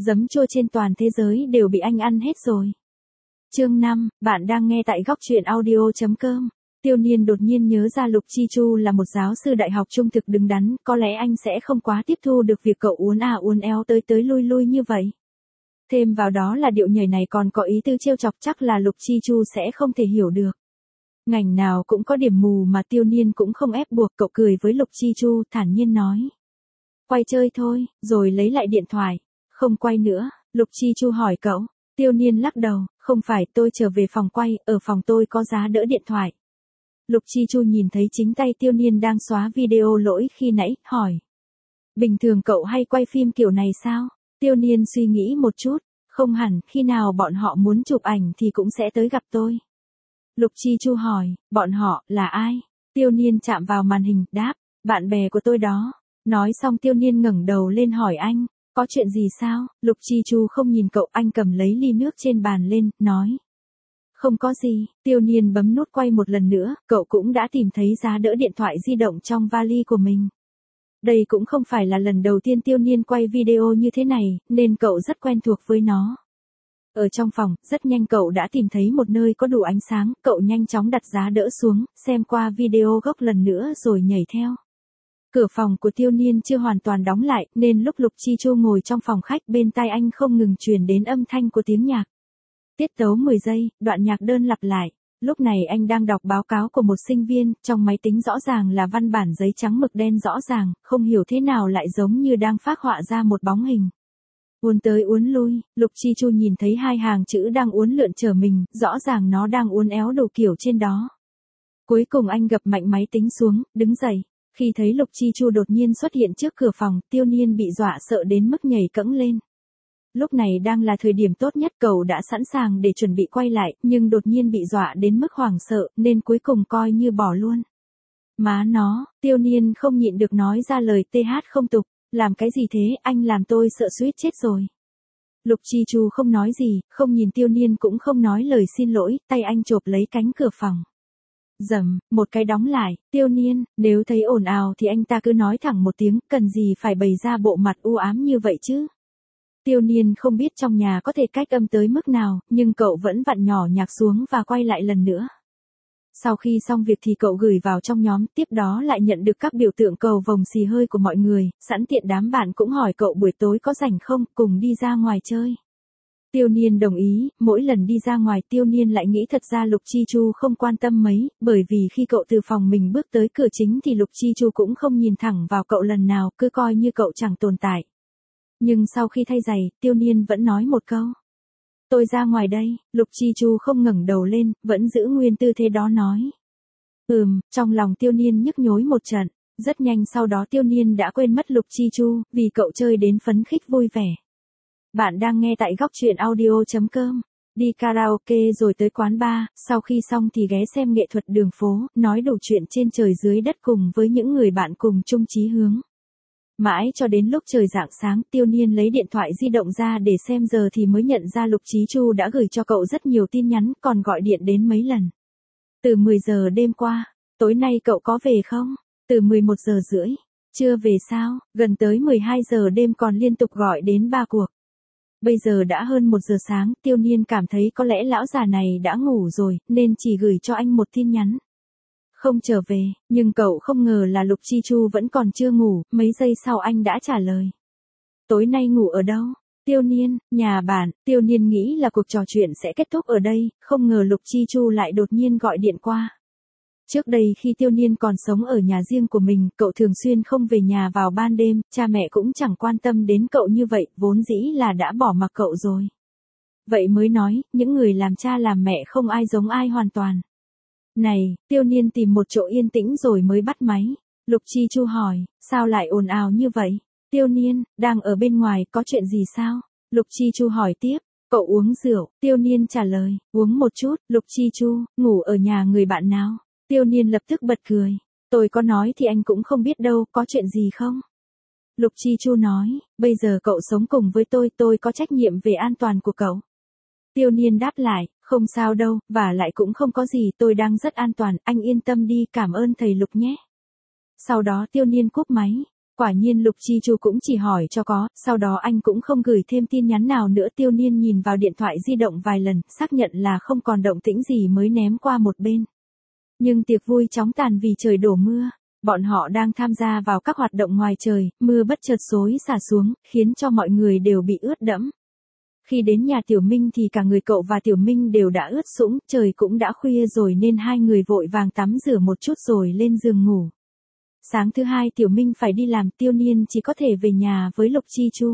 Giấm chua trên toàn thế giới đều bị anh ăn hết rồi. Chương 5, bạn đang nghe tại góc truyện audio.com. Tiêu Niên đột nhiên nhớ ra Lục Chi Chu là một giáo sư đại học trung thực đứng đắn, có lẽ anh sẽ không quá tiếp thu được việc cậu uốn uốn éo tới lui lui như vậy. Thêm vào đó là điệu nhảy này còn có ý tư trêu chọc, chắc là Lục Chi Chu sẽ không thể hiểu được. Ngành nào cũng có điểm mù mà Tiêu Niên cũng không ép buộc, cậu cười với Lục Chi Chu thản nhiên nói. Quay chơi thôi, rồi lấy lại điện thoại. Không quay nữa, Lục Chi Chu hỏi cậu. Tiêu Niên lắc đầu, không phải, tôi trở về phòng quay, ở phòng tôi có giá đỡ điện thoại. Lục Chi Chu nhìn thấy chính tay Tiêu Niên đang xóa video lỗi khi nãy, hỏi. Bình thường cậu hay quay phim kiểu này sao? Tiêu Niên suy nghĩ một chút, không hẳn, khi nào bọn họ muốn chụp ảnh thì cũng sẽ tới gặp tôi. Lục Chi Chu hỏi, bọn họ, là ai? Tiêu Niên chạm vào màn hình, đáp, bạn bè của tôi đó. Nói xong Tiêu Niên ngẩng đầu lên hỏi anh, có chuyện gì sao? Lục Chi Chu không nhìn cậu, anh cầm lấy ly nước trên bàn lên, nói. Không có gì, Tiêu Niên bấm nút quay một lần nữa, cậu cũng đã tìm thấy giá đỡ điện thoại di động trong vali của mình. Đây cũng không phải là lần đầu tiên Tiêu Niên quay video như thế này, nên cậu rất quen thuộc với nó. Ở trong phòng, rất nhanh cậu đã tìm thấy một nơi có đủ ánh sáng, cậu nhanh chóng đặt giá đỡ xuống, xem qua video gốc lần nữa rồi nhảy theo. Cửa phòng của Tiêu Niên chưa hoàn toàn đóng lại, nên lúc Lục Chi Chu ngồi trong phòng khách bên tai anh không ngừng truyền đến âm thanh của tiếng nhạc. Tiết tấu 10 giây, đoạn nhạc đơn lặp lại. Lúc này anh đang đọc báo cáo của một sinh viên, trong máy tính rõ ràng là văn bản giấy trắng mực đen rõ ràng, không hiểu thế nào lại giống như đang phác họa ra một bóng hình. Uốn tới uốn lui, Lục Chi Chu nhìn thấy hai hàng chữ đang uốn lượn trở mình, rõ ràng nó đang uốn éo đủ kiểu trên đó. Cuối cùng anh gập mạnh máy tính xuống, đứng dậy. Khi thấy Lục Chi Chu đột nhiên xuất hiện trước cửa phòng, Tiêu Niên bị dọa sợ đến mức nhảy cẫng lên. Lúc này đang là thời điểm tốt nhất, cậu đã sẵn sàng để chuẩn bị quay lại, nhưng đột nhiên bị dọa đến mức hoảng sợ, nên cuối cùng coi như bỏ luôn. Má nó, Tiêu Niên không nhịn được nói ra lời TH không tục, làm cái gì thế, anh làm tôi sợ suýt chết rồi. Lục Chi Chu không nói gì, không nhìn Tiêu Niên cũng không nói lời xin lỗi, tay anh chộp lấy cánh cửa phòng. Dầm, một cái đóng lại, Tiêu Niên, nếu thấy ồn ào thì anh ta cứ nói thẳng một tiếng, cần gì phải bày ra bộ mặt u ám như vậy chứ. Tiêu Niên không biết trong nhà có thể cách âm tới mức nào, nhưng cậu vẫn vặn nhỏ nhạc xuống và quay lại lần nữa. Sau khi xong việc thì cậu gửi vào trong nhóm, tiếp đó lại nhận được các biểu tượng cầu vồng xì hơi của mọi người, sẵn tiện đám bạn cũng hỏi cậu buổi tối có rảnh không, cùng đi ra ngoài chơi. Tiêu Niên đồng ý, mỗi lần đi ra ngoài Tiêu Niên lại nghĩ thật ra Lục Chi Chu không quan tâm mấy, bởi vì khi cậu từ phòng mình bước tới cửa chính thì Lục Chi Chu cũng không nhìn thẳng vào cậu lần nào, cứ coi như cậu chẳng tồn tại. Nhưng sau khi thay giày, Tiêu Niên vẫn nói một câu. Tôi ra ngoài đây, Lục Chi Chu không ngẩng đầu lên, vẫn giữ nguyên tư thế đó nói. Trong lòng Tiêu Niên nhức nhối một trận, rất nhanh sau đó Tiêu Niên đã quên mất Lục Chi Chu, vì cậu chơi đến phấn khích vui vẻ. Bạn đang nghe tại góc truyện audio.com. Đi karaoke rồi tới quán bar, sau khi xong thì ghé xem nghệ thuật đường phố, nói đủ chuyện trên trời dưới đất cùng với những người bạn cùng chung chí hướng. Mãi cho đến lúc trời rạng sáng, Tiêu Niên lấy điện thoại di động ra để xem giờ thì mới nhận ra Lục Chí Chu đã gửi cho cậu rất nhiều tin nhắn, còn gọi điện đến mấy lần. Từ 10 giờ đêm qua, tối nay cậu có về không? Từ 11 giờ rưỡi, chưa về sao? Gần tới 12 giờ đêm còn liên tục gọi đến 3 cuộc. Bây giờ đã hơn 1 giờ sáng, Tiêu Niên cảm thấy có lẽ lão già này đã ngủ rồi, nên chỉ gửi cho anh một tin nhắn. Không trở về, nhưng cậu không ngờ là Lục Chi Chu vẫn còn chưa ngủ, mấy giây sau anh đã trả lời. Tối nay ngủ ở đâu? Tiêu Niên, nhà bạn. Tiêu Niên nghĩ là cuộc trò chuyện sẽ kết thúc ở đây, không ngờ Lục Chi Chu lại đột nhiên gọi điện qua. Trước đây khi Tiêu Niên còn sống ở nhà riêng của mình, cậu thường xuyên không về nhà vào ban đêm, cha mẹ cũng chẳng quan tâm đến cậu như vậy, vốn dĩ là đã bỏ mặc cậu rồi. Vậy mới nói, những người làm cha làm mẹ không ai giống ai hoàn toàn. Này, Tiêu Niên tìm một chỗ yên tĩnh rồi mới bắt máy. Lục Chi Chu hỏi, sao lại ồn ào như vậy? Tiêu Niên, đang ở bên ngoài, có chuyện gì sao? Lục Chi Chu hỏi tiếp, cậu uống rượu? Tiêu Niên trả lời, uống một chút. Lục Chi Chu, ngủ ở nhà người bạn nào? Tiêu Niên lập tức bật cười, tôi có nói thì anh cũng không biết đâu, có chuyện gì không? Lục Chi Chu nói, bây giờ cậu sống cùng với tôi có trách nhiệm về an toàn của cậu. Tiêu Niên đáp lại, không sao đâu, và lại cũng không có gì, tôi đang rất an toàn, anh yên tâm đi, cảm ơn thầy Lục nhé. Sau đó Tiêu Niên cúp máy. Quả nhiên Lục Chi Chu cũng chỉ hỏi cho có, sau đó anh cũng không gửi thêm tin nhắn nào nữa. Tiêu Niên nhìn vào điện thoại di động vài lần, xác nhận là không còn động tĩnh gì mới ném qua một bên. Nhưng tiệc vui chóng tàn vì trời đổ mưa. Bọn họ đang tham gia vào các hoạt động ngoài trời, mưa bất chợt xối xả xuống, khiến cho mọi người đều bị ướt đẫm. Khi đến nhà Tiểu Minh thì cả người cậu và Tiểu Minh đều đã ướt sũng, trời cũng đã khuya rồi nên hai người vội vàng tắm rửa một chút rồi lên giường ngủ. Sáng thứ hai Tiểu Minh phải đi làm, Tiêu Niên chỉ có thể về nhà với Lục Chi Chu.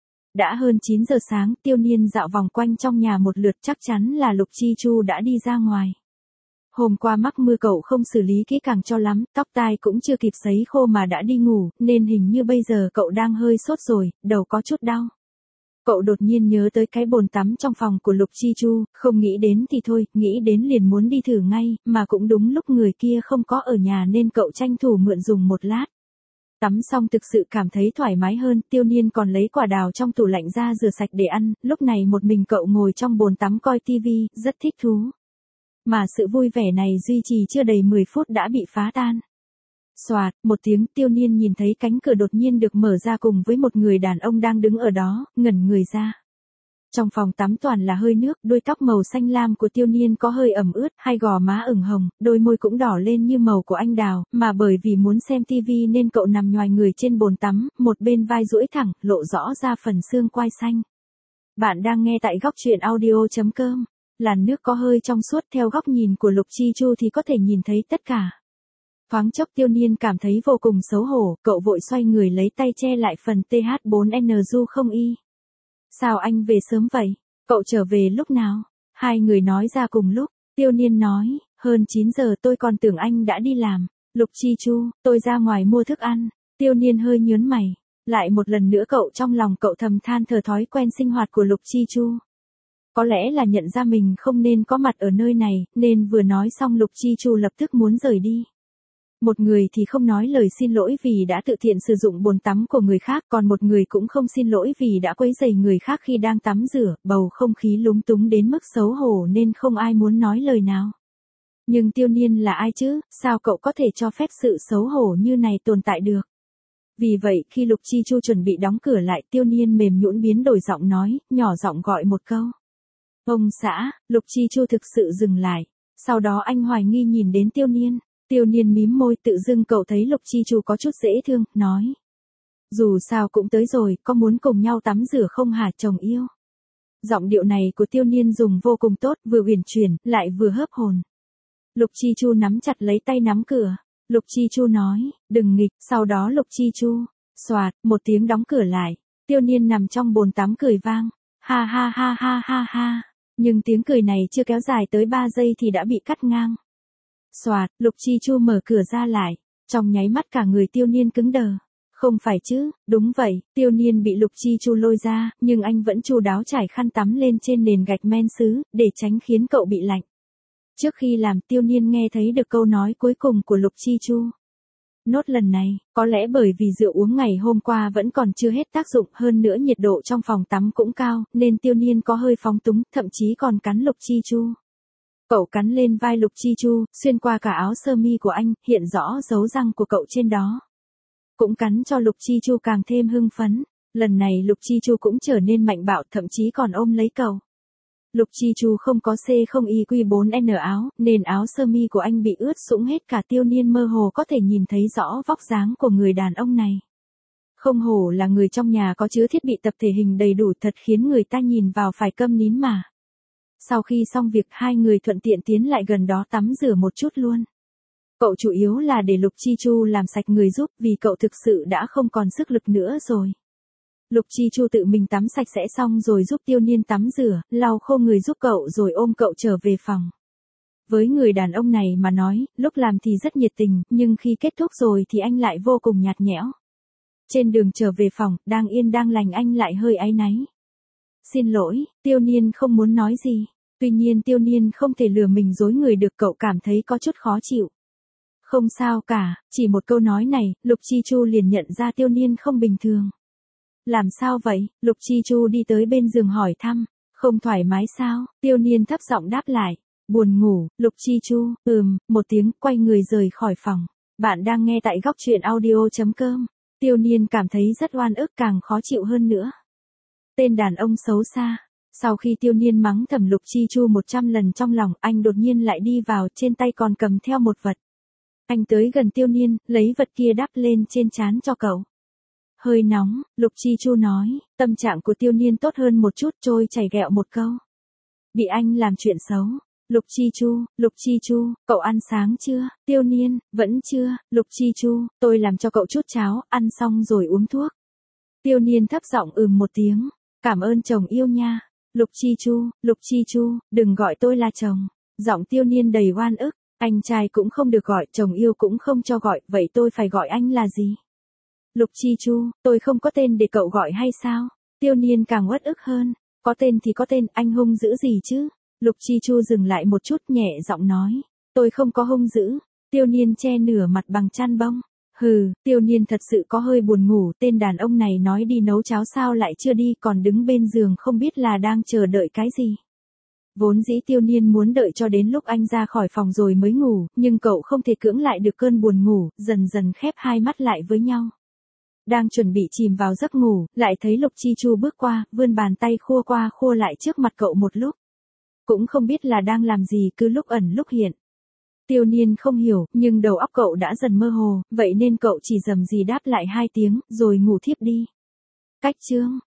Đã hơn 9 giờ sáng, Tiêu Niên dạo vòng quanh trong nhà một lượt, chắc chắn là Lục Chi Chu đã đi ra ngoài. Hôm qua mắc mưa cậu không xử lý kỹ càng cho lắm, tóc tai cũng chưa kịp sấy khô mà đã đi ngủ, nên hình như bây giờ cậu đang hơi sốt rồi, đầu có chút đau. Cậu đột nhiên nhớ tới cái bồn tắm trong phòng của Lục Chi Chu, không nghĩ đến thì thôi, nghĩ đến liền muốn đi thử ngay, mà cũng đúng lúc người kia không có ở nhà nên cậu tranh thủ mượn dùng một lát. Tắm xong thực sự cảm thấy thoải mái hơn, Tiêu Niên còn lấy quả đào trong tủ lạnh ra rửa sạch để ăn, lúc này một mình cậu ngồi trong bồn tắm coi tivi, rất thích thú. Mà sự vui vẻ này duy trì chưa đầy 10 phút đã bị phá tan. Xoạt, một tiếng, Tiêu Niên nhìn thấy cánh cửa đột nhiên được mở ra cùng với một người đàn ông đang đứng ở đó, ngẩn người ra. Trong phòng tắm toàn là hơi nước, đuôi tóc màu xanh lam của Tiêu Niên có hơi ẩm ướt, hai gò má ửng hồng, đôi môi cũng đỏ lên như màu của anh đào, mà bởi vì muốn xem tivi nên cậu nằm nhoài người trên bồn tắm, một bên vai duỗi thẳng, lộ rõ ra phần xương quai xanh. Bạn đang nghe tại góc truyện audio.com. Làn nước có hơi trong suốt, theo góc nhìn của Lục Chi Chu thì có thể nhìn thấy tất cả. Thoáng chốc Tiêu Niên cảm thấy vô cùng xấu hổ, cậu vội xoay người lấy tay che lại phần TH4N Du không y. Sao anh về sớm vậy? Cậu trở về lúc nào? Hai người nói ra cùng lúc, Tiêu Niên nói, hơn 9 giờ tôi còn tưởng anh đã đi làm. Lục Chi Chu, tôi ra ngoài mua thức ăn. Tiêu Niên hơi nhớn mày. Lại một lần nữa cậu trong lòng cậu thầm than thở thói quen sinh hoạt của Lục Chi Chu. Có lẽ là nhận ra mình không nên có mặt ở nơi này, nên vừa nói xong Lục Chi Chu lập tức muốn rời đi. Một người thì không nói lời xin lỗi vì đã tự tiện sử dụng bồn tắm của người khác, còn một người cũng không xin lỗi vì đã quấy rầy người khác khi đang tắm rửa, bầu không khí lúng túng đến mức xấu hổ nên không ai muốn nói lời nào. Nhưng Tiêu Niên là ai chứ, sao cậu có thể cho phép sự xấu hổ như này tồn tại được? Vì vậy khi Lục Chi Chu chuẩn bị đóng cửa lại, Tiêu Niên mềm nhũn biến đổi giọng nói, nhỏ giọng gọi một câu. Ông xã. Lục Chi Chu thực sự dừng lại. Sau đó anh hoài nghi nhìn đến Tiêu Niên. Tiêu Niên mím môi, tự dưng cậu thấy Lục Chi Chu có chút dễ thương, nói. Dù sao cũng tới rồi, có muốn cùng nhau tắm rửa không hả chồng yêu? Giọng điệu này của Tiêu Niên dùng vô cùng tốt, vừa uyển chuyển, lại vừa hớp hồn. Lục Chi Chu nắm chặt lấy tay nắm cửa. Lục Chi Chu nói, đừng nghịch, sau đó Lục Chi Chu, xoạt, một tiếng đóng cửa lại. Tiêu Niên nằm trong bồn tắm cười vang. Ha ha ha ha ha ha. Nhưng tiếng cười này chưa kéo dài tới 3 giây thì đã bị cắt ngang. Xoạt, Lục Chi Chu mở cửa ra lại. Trong nháy mắt cả người Tiêu Niên cứng đờ. Không phải chứ, đúng vậy, Tiêu Niên bị Lục Chi Chu lôi ra, nhưng anh vẫn chu đáo trải khăn tắm lên trên nền gạch men sứ, để tránh khiến cậu bị lạnh. Trước khi làm, Tiêu Niên nghe thấy được câu nói cuối cùng của Lục Chi Chu. Nốt lần này, có lẽ bởi vì rượu uống ngày hôm qua vẫn còn chưa hết tác dụng, hơn nữa nhiệt độ trong phòng tắm cũng cao, nên Tiêu Niên có hơi phóng túng, thậm chí còn cắn Lục Chi Chu. Cậu cắn lên vai Lục Chi Chu, xuyên qua cả áo sơ mi của anh, hiện rõ dấu răng của cậu trên đó. Cũng cắn cho Lục Chi Chu càng thêm hưng phấn. Lần này Lục Chi Chu cũng trở nên mạnh bạo, thậm chí còn ôm lấy cậu. Lục Chi Chu không có C0IQ4N áo, nên áo sơ mi của anh bị ướt sũng hết cả. Tiêu Niên mơ hồ có thể nhìn thấy rõ vóc dáng của người đàn ông này. Không hổ là người trong nhà có chứa thiết bị tập thể hình đầy đủ, thật khiến người ta nhìn vào phải câm nín mà. Sau khi xong việc, hai người thuận tiện tiến lại gần đó tắm rửa một chút luôn. Cậu chủ yếu là để Lục Chi Chu làm sạch người giúp, vì cậu thực sự đã không còn sức lực nữa rồi. Lục Chi Chu tự mình tắm sạch sẽ xong rồi giúp Tiêu Niên tắm rửa, lau khô người giúp cậu rồi ôm cậu trở về phòng. Với người đàn ông này mà nói, lúc làm thì rất nhiệt tình, nhưng khi kết thúc rồi thì anh lại vô cùng nhạt nhẽo. Trên đường trở về phòng, đang yên đang lành anh lại hơi áy náy. Xin lỗi, Tiêu Niên không muốn nói gì. Tuy nhiên Tiêu Niên không thể lừa mình dối người được, cậu cảm thấy có chút khó chịu. Không sao cả, chỉ một câu nói này, Lục Chi Chu liền nhận ra Tiêu Niên không bình thường. Làm sao vậy? Lục Chi Chu đi tới bên giường hỏi thăm. Không thoải mái sao? Tiêu Niên thấp giọng đáp lại. Buồn ngủ. Lục Chi Chu, một tiếng, quay người rời khỏi phòng. Bạn đang nghe tại góc truyện audio.com. Tiêu Niên cảm thấy rất oan ức càng khó chịu hơn nữa. Tên đàn ông xấu xa. Sau khi Tiêu Niên mắng thầm Lục Chi Chu 100 lần trong lòng, anh đột nhiên lại đi vào, trên tay còn cầm theo một vật. Anh tới gần Tiêu Niên, lấy vật kia đắp lên trên trán cho cậu. Hơi nóng, Lục Chi Chu nói, tâm trạng của Tiêu Niên tốt hơn một chút, trôi chảy ghẹo một câu. Bị anh làm chuyện xấu. Lục Chi Chu, cậu ăn sáng chưa? Tiêu Niên, vẫn chưa. Lục Chi Chu, tôi làm cho cậu chút cháo, ăn xong rồi uống thuốc. Tiêu Niên thấp giọng một tiếng, cảm ơn chồng yêu nha. Lục Chi Chu, đừng gọi tôi là chồng. Giọng Tiêu Niên đầy oan ức, anh trai cũng không được gọi, chồng yêu cũng không cho gọi, vậy tôi phải gọi anh là gì? Lục Chi Chu, tôi không có tên để cậu gọi hay sao? Tiêu Niên càng uất ức hơn, có tên thì có tên, anh hung dữ gì chứ? Lục Chi Chu dừng lại một chút, nhẹ giọng nói, tôi không có hung dữ. Tiêu Niên che nửa mặt bằng chăn bông. Hừ, Tiêu Niên thật sự có hơi buồn ngủ, tên đàn ông này nói đi nấu cháo sao lại chưa đi, còn đứng bên giường không biết là đang chờ đợi cái gì. Vốn dĩ Tiêu Niên muốn đợi cho đến lúc anh ra khỏi phòng rồi mới ngủ, nhưng cậu không thể cưỡng lại được cơn buồn ngủ, dần dần khép hai mắt lại với nhau. Đang chuẩn bị chìm vào giấc ngủ, lại thấy Lục Chi Chu bước qua, vươn bàn tay khua qua khua lại trước mặt cậu một lúc. Cũng không biết là đang làm gì, cứ lúc ẩn lúc hiện. Tiêu Niên không hiểu, nhưng đầu óc cậu đã dần mơ hồ, vậy nên cậu chỉ rầm rì đáp lại 2 tiếng, rồi ngủ thiếp đi. Cách chương